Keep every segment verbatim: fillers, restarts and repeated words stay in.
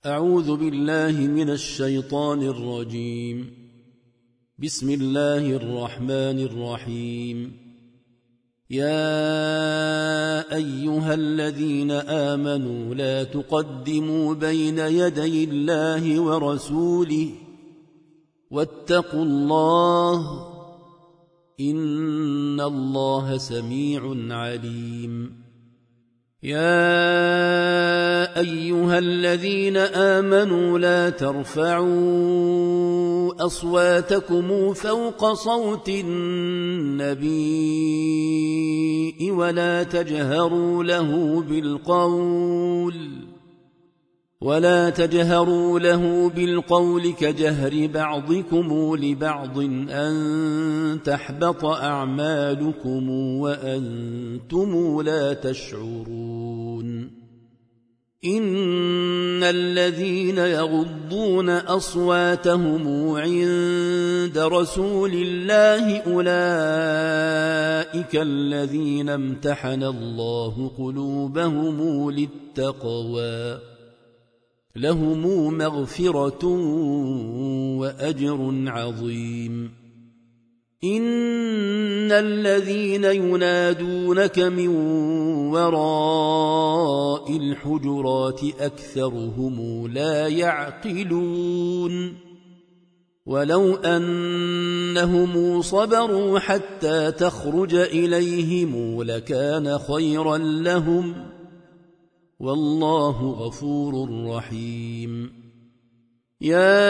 أعوذ بالله من الشيطان الرجيم. بسم الله الرحمن الرحيم. يا أيها الذين آمنوا لا تقدموا بين يدي الله ورسوله واتقوا الله إن الله سميع عليم. يا أيها الذين آمنوا لا ترفعوا أصواتكم فوق صوت النبي ولا تجهروا له بالقول ولا تجهروا له بالقول كجهر بعضكم لبعض أن تحبط أعمالكم وأنتم لا تشعرون. إن الذين يغضون أصواتهم عند رسول الله أولئك الذين امتحن الله قلوبهم للتقوى لهم مغفرة وأجر عظيم. إن الذين ينادونك من وراء الحجرات أكثرهم لا يعقلون. ولو أنهم صبروا حتى تخرج إليهم لكان خيرا لهم والله غفور رحيم. يا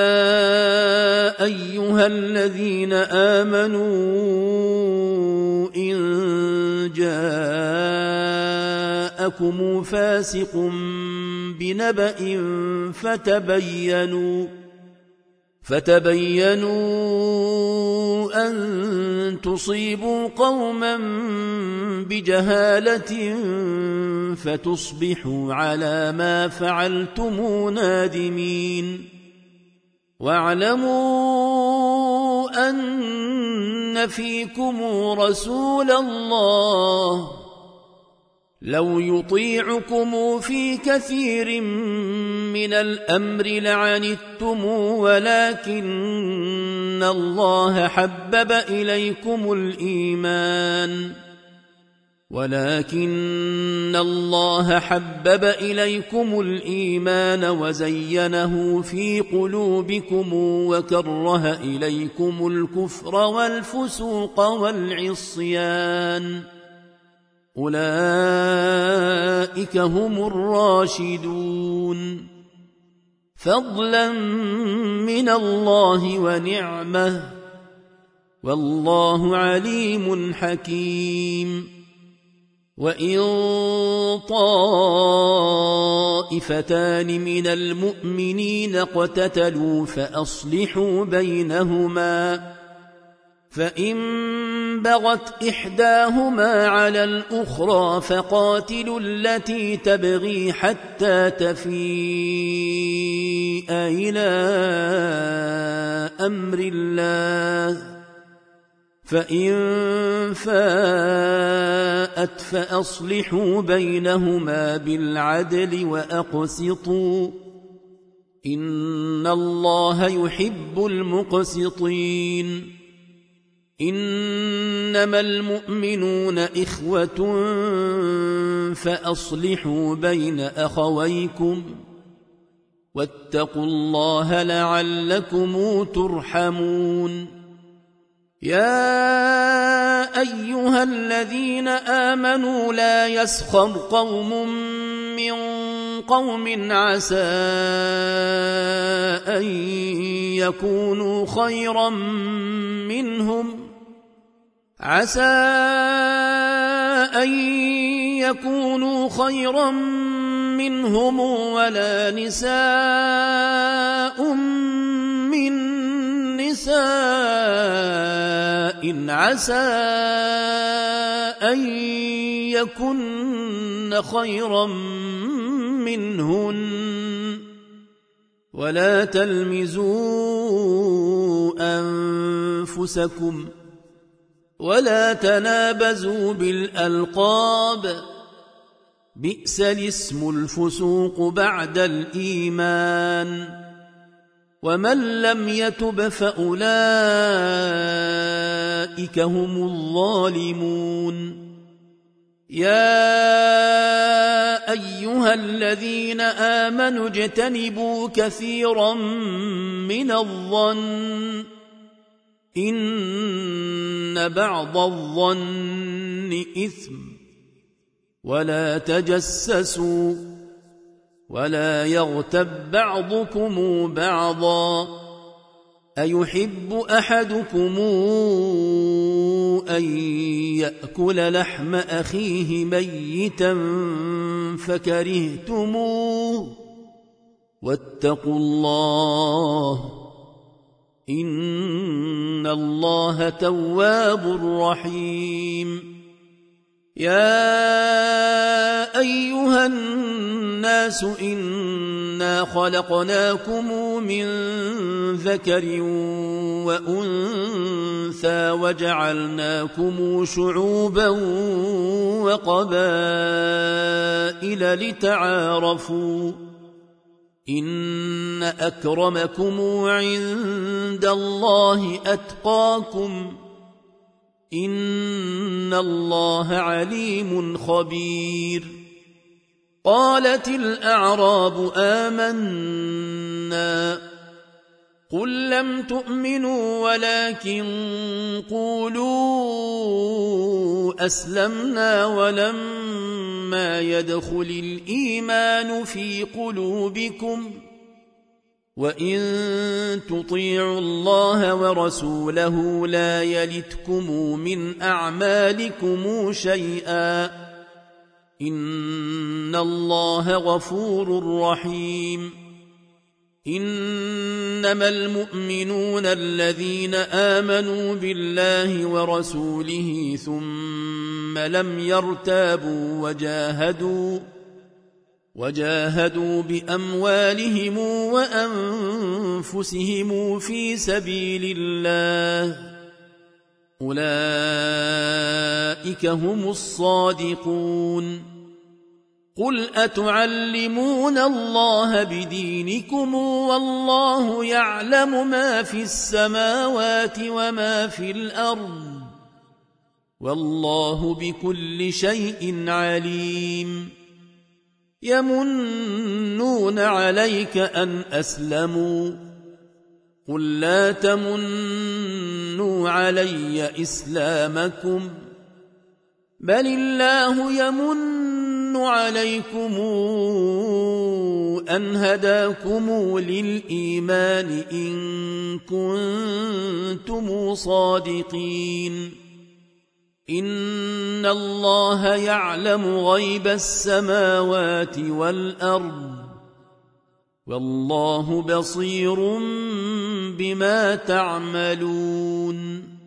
أيها الذين آمنوا إن جاءكم فاسق بنبأ فتبينوا فتبينوا أن تصيبوا قوما بجهالة فتصبحوا على ما فعلتم نادمين. واعلموا أن فيكم رسول الله لو يطيعكم في كثير من الأمر لعنتم ولكن الله حبب إليكم الإيمان ولكن الله حبب إليكم الإيمان وزينه في قلوبكم وكره إليكم الكفر والفسوق والعصيان أولئك هم الراشدون فضلا من الله ونعمه والله عليم حكيم. وإن طائفتان من المؤمنين اقتتلوا فأصلحوا بينهما فإن بغت إحداهما على الأخرى فقاتلوا التي تبغي حتى تفيء إلى أمر الله فإن فاءت فأصلحوا بينهما بالعدل وأقسطوا إن الله يحب المقسطين. إنما المؤمنون إخوة فأصلحوا بين أخويكم واتقوا الله لعلكم ترحمون. يا أيها الذين آمنوا لا يسخر قوم من قوم عسى أن يكونوا خيرا منهم عسى أن يكونوا خيرا منهم ولا نساء من نساء عسى أن يكن خيرا منهن ولا تلمزوا أنفسكم ولا تنابزوا بالألقاب بئس الاسم الفسوق بعد الإيمان ومن لم يتب فأولئك هم الظالمون يا أيها الذين آمنوا اجتنبوا كثيرا من الظن إن بعض الظن إثم ولا تجسسوا ولا يغتب بعضكم بعضا أيحب أحدكم أن يأكل لحم أخيه ميتا فكرهتموه واتقوا الله إن الله تواب رحيم يا أيها الناس إنا خلقناكم من ذكر وأنثى وجعلناكم شعوبا وقبائل لتعارفوا إن أكرمكم عند الله أتقاكم إن الله عليم خبير قالت الأعراب آمنا قل لم تؤمنوا ولكن قولوا أسلمنا ولما يدخل الإيمان في قلوبكم وإن تطيعوا الله ورسوله لا يلتكم من أعمالكم شيئا إن الله غفور رحيم إنما المؤمنون الذين آمنوا بالله ورسوله ثم لم يرتابوا وجاهدوا وجاهدوا بأموالهم وأنفسهم في سبيل الله أولئك هم الصادقون قل أتعلمون الله بدينكم والله يعلم ما في السماوات وما في الأرض والله بكل شيء عليم يمنون عليك أن أسلموا قل لا تمنوا علي إسلامكم بل الله يمن عليكم أن هداكم للإيمان إن كنتم صادقين إن الله يعلم غيب السماوات والأرض والله بصير بما تعملون